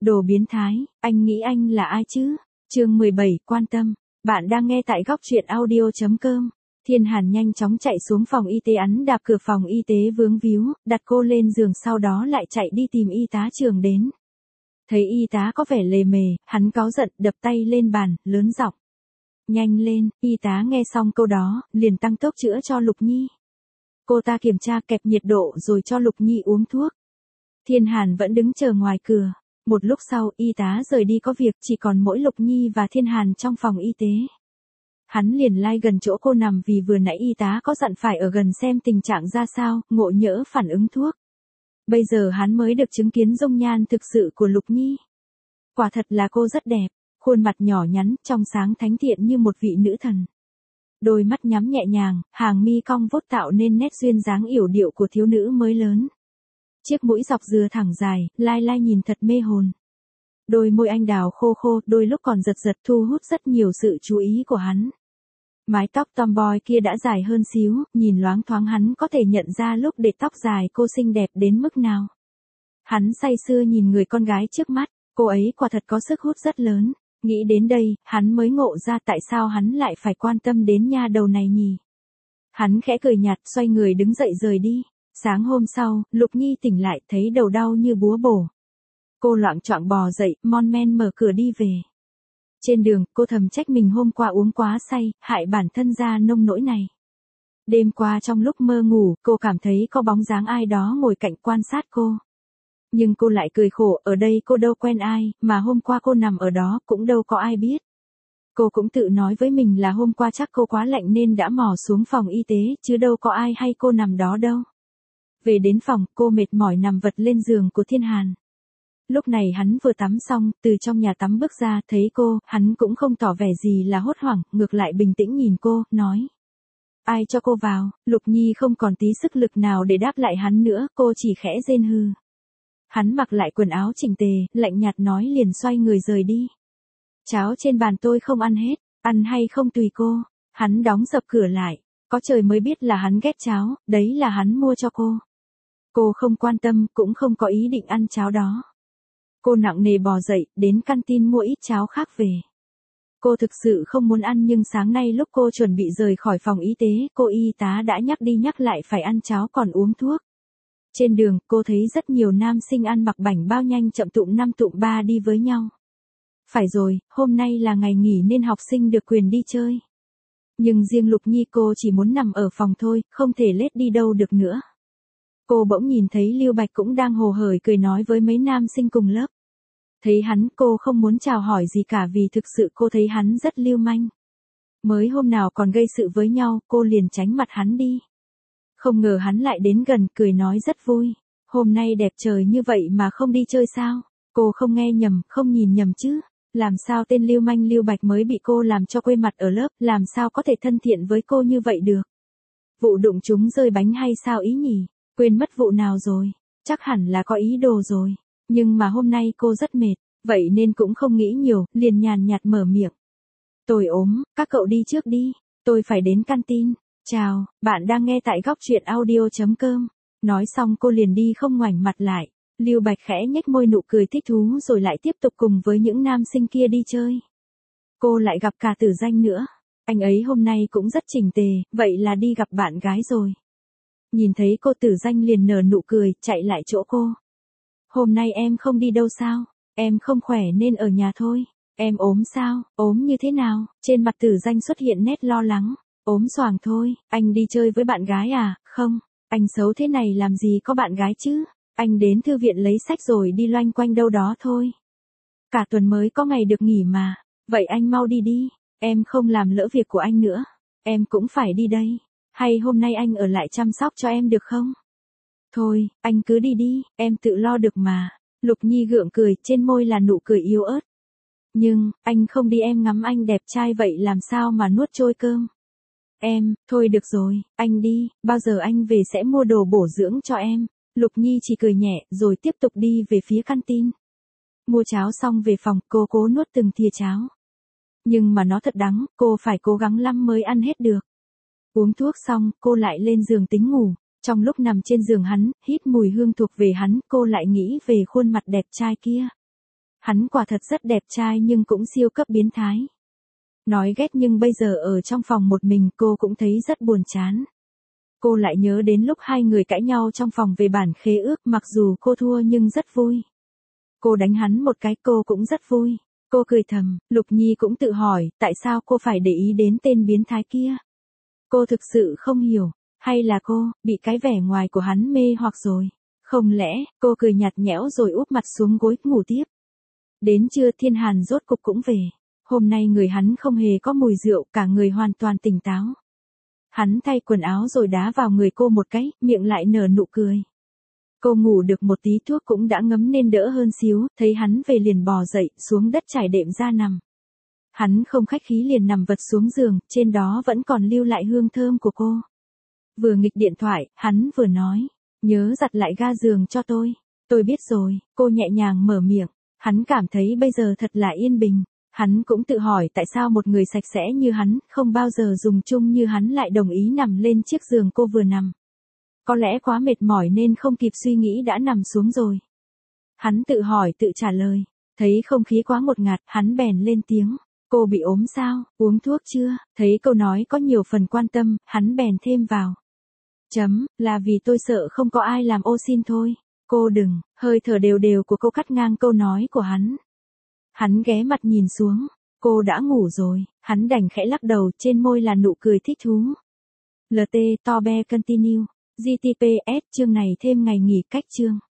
Đồ biến thái, anh nghĩ anh là ai chứ? Chương 17, quan tâm. Bạn đang nghe tại góc truyện audio.com. Thiên Hàn nhanh chóng chạy xuống phòng y tế, ấn đạp cửa phòng y tế vướng víu, đặt cô lên giường, sau đó lại chạy đi tìm y tá Trường đến. Thấy y tá có vẻ lề mề, hắn cáu giận đập tay lên bàn, lớn giọng. Nhanh lên, y tá nghe xong câu đó, liền tăng tốc chữa cho Lục Nhi. Cô ta kiểm tra kẹp nhiệt độ rồi cho Lục Nhi uống thuốc. Thiên Hàn vẫn đứng chờ ngoài cửa. Một lúc sau, y tá rời đi có việc, chỉ còn mỗi Lục Nhi và Thiên Hàn trong phòng y tế. Hắn liền lai gần chỗ cô nằm vì vừa nãy y tá có dặn phải ở gần xem tình trạng ra sao, ngộ nhỡ phản ứng thuốc. Bây giờ hắn mới được chứng kiến dung nhan thực sự của Lục Nhi. Quả thật là cô rất đẹp, khuôn mặt nhỏ nhắn, trong sáng thánh thiện như một vị nữ thần. Đôi mắt nhắm nhẹ nhàng, hàng mi cong vút tạo nên nét duyên dáng yểu điệu của thiếu nữ mới lớn. Chiếc mũi dọc dừa thẳng dài, lai lai nhìn thật mê hồn. Đôi môi anh đào khô khô, đôi lúc còn giật giật thu hút rất nhiều sự chú ý của hắn. Mái tóc tomboy kia đã dài hơn xíu, nhìn loáng thoáng hắn có thể nhận ra lúc để tóc dài cô xinh đẹp đến mức nào. Hắn say sưa nhìn người con gái trước mắt, cô ấy quả thật có sức hút rất lớn. Nghĩ đến đây, hắn mới ngộ ra tại sao hắn lại phải quan tâm đến nha đầu này nhỉ. Hắn khẽ cười nhạt, xoay người đứng dậy rời đi. Sáng hôm sau, Lục Nhi tỉnh lại thấy đầu đau như búa bổ. Cô loạng choạng bò dậy, mon men mở cửa đi về. Trên đường, cô thầm trách mình hôm qua uống quá say, hại bản thân ra nông nỗi này. Đêm qua trong lúc mơ ngủ, cô cảm thấy có bóng dáng ai đó ngồi cạnh quan sát cô. Nhưng cô lại cười khổ, ở đây cô đâu quen ai, mà hôm qua cô nằm ở đó cũng đâu có ai biết. Cô cũng tự nói với mình là hôm qua chắc cô quá lạnh nên đã mò xuống phòng y tế, chứ đâu có ai hay cô nằm đó đâu. Về đến phòng, cô mệt mỏi nằm vật lên giường của Thiên Hàn. Lúc này hắn vừa tắm xong, từ trong nhà tắm bước ra, thấy cô, hắn cũng không tỏ vẻ gì là hốt hoảng, ngược lại bình tĩnh nhìn cô, nói. Ai cho cô vào? Lục Nhi không còn tí sức lực nào để đáp lại hắn nữa, cô chỉ khẽ rên hừ. Hắn mặc lại quần áo chỉnh tề, lạnh nhạt nói liền xoay người rời đi. Cháo trên bàn tôi không ăn hết, ăn hay không tùy cô. Hắn đóng sập cửa lại, có trời mới biết là hắn ghét cháo, đấy là hắn mua cho cô. Cô không quan tâm, cũng không có ý định ăn cháo đó. Cô nặng nề bò dậy, đến canteen mua ít cháo khác về. Cô thực sự không muốn ăn nhưng sáng nay lúc cô chuẩn bị rời khỏi phòng y tế, cô y tá đã nhắc đi nhắc lại phải ăn cháo còn uống thuốc. Trên đường, cô thấy rất nhiều nam sinh ăn mặc bảnh bao nhanh chậm tụm năm tụm ba đi với nhau. Phải rồi, hôm nay là ngày nghỉ nên học sinh được quyền đi chơi. Nhưng riêng Lục Nhi cô chỉ muốn nằm ở phòng thôi, không thể lết đi đâu được nữa. Cô bỗng nhìn thấy Lưu Bạch cũng đang hồ hởi cười nói với mấy nam sinh cùng lớp. Thấy hắn, cô không muốn chào hỏi gì cả vì thực sự cô thấy hắn rất lưu manh. Mới hôm nào còn gây sự với nhau, cô liền tránh mặt hắn đi. Không ngờ hắn lại đến gần, cười nói rất vui. Hôm nay đẹp trời như vậy mà không đi chơi sao? Cô không nghe nhầm, không nhìn nhầm chứ. Làm sao tên lưu manh Lưu Bạch mới bị cô làm cho quê mặt ở lớp, làm sao có thể thân thiện với cô như vậy được? Vụ đụng chúng rơi bánh hay sao ý nhỉ? Quên mất vụ nào rồi? Chắc hẳn là có ý đồ rồi. Nhưng mà hôm nay cô rất mệt, vậy nên cũng không nghĩ nhiều, liền nhàn nhạt mở miệng. Tôi ốm, các cậu đi trước đi, tôi phải đến canteen. Chào, bạn đang nghe tại góc truyện audio.com. Nói xong cô liền đi không ngoảnh mặt lại. Lưu Bạch khẽ nhếch môi nụ cười thích thú rồi lại tiếp tục cùng với những nam sinh kia đi chơi. Cô lại gặp cả Tử Danh nữa. Anh ấy hôm nay cũng rất chỉnh tề, vậy là đi gặp bạn gái rồi. Nhìn thấy cô Tử Danh liền nở nụ cười, chạy lại chỗ cô. Hôm nay em không đi đâu sao? Em không khỏe nên ở nhà thôi. Em ốm sao? Ốm như thế nào? Trên mặt Tử Danh xuất hiện nét lo lắng. Ốm xoàng thôi, anh đi chơi với bạn gái à? Không, anh xấu thế này làm gì có bạn gái chứ? Anh đến thư viện lấy sách rồi đi loanh quanh đâu đó thôi. Cả tuần mới có ngày được nghỉ mà. Vậy anh mau đi đi, em không làm lỡ việc của anh nữa. Em cũng phải đi đây. Hay hôm nay anh ở lại chăm sóc cho em được không? Thôi, anh cứ đi đi, em tự lo được mà. Lục Nhi gượng cười, trên môi là nụ cười yếu ớt. Nhưng, anh không đi em ngắm anh đẹp trai vậy làm sao mà nuốt trôi cơm. Thôi được rồi, anh đi, bao giờ anh về sẽ mua đồ bổ dưỡng cho em. Lục Nhi chỉ cười nhẹ, rồi tiếp tục đi về phía canteen. Mua cháo xong về phòng, cô cố nuốt từng thìa cháo. Nhưng mà nó thật đắng, cô phải cố gắng lắm mới ăn hết được. Uống thuốc xong, cô lại lên giường tính ngủ. Trong lúc nằm trên giường hắn, hít mùi hương thuộc về hắn, cô lại nghĩ về khuôn mặt đẹp trai kia. Hắn quả thật rất đẹp trai nhưng cũng siêu cấp biến thái. Nói ghét nhưng bây giờ ở trong phòng một mình cô cũng thấy rất buồn chán. Cô lại nhớ đến lúc hai người cãi nhau trong phòng về bản khế ước, mặc dù cô thua nhưng rất vui. Cô đánh hắn một cái cô cũng rất vui. Cô cười thầm, Lục Nhi cũng tự hỏi, tại sao cô phải để ý đến tên biến thái kia? Cô thực sự không hiểu, hay là cô, bị cái vẻ ngoài của hắn mê hoặc rồi? Không lẽ, cô cười nhạt nhẽo rồi úp mặt xuống gối, ngủ tiếp. Đến trưa Thiên Hàn rốt cục cũng về. Hôm nay người hắn không hề có mùi rượu, cả người hoàn toàn tỉnh táo. Hắn thay quần áo rồi đá vào người cô một cái, miệng lại nở nụ cười. Cô ngủ được một tí thuốc cũng đã ngấm nên đỡ hơn xíu, thấy hắn về liền bò dậy, xuống đất trải đệm ra nằm. Hắn không khách khí liền nằm vật xuống giường, trên đó vẫn còn lưu lại hương thơm của cô. Vừa nghịch điện thoại, hắn vừa nói, nhớ giặt lại ga giường cho tôi. Tôi biết rồi, cô nhẹ nhàng mở miệng. Hắn cảm thấy bây giờ thật là yên bình. Hắn cũng tự hỏi tại sao một người sạch sẽ như hắn, không bao giờ dùng chung như hắn lại đồng ý nằm lên chiếc giường cô vừa nằm. Có lẽ quá mệt mỏi nên không kịp suy nghĩ đã nằm xuống rồi. Hắn tự hỏi tự trả lời. Thấy không khí quá ngột ngạt, hắn bèn lên tiếng. Cô bị ốm sao, uống thuốc chưa? Thấy câu nói có nhiều phần quan tâm, hắn bèn thêm vào. Là vì tôi sợ không có ai làm ô xin thôi. Cô đừng, hơi thở đều đều của cô cắt ngang câu nói của hắn. Hắn ghé mặt nhìn xuống, cô đã ngủ rồi, hắn đành khẽ lắc đầu, trên môi là nụ cười thích thú. LT Tobe Continue, GTPS chương này thêm ngày nghỉ cách chương.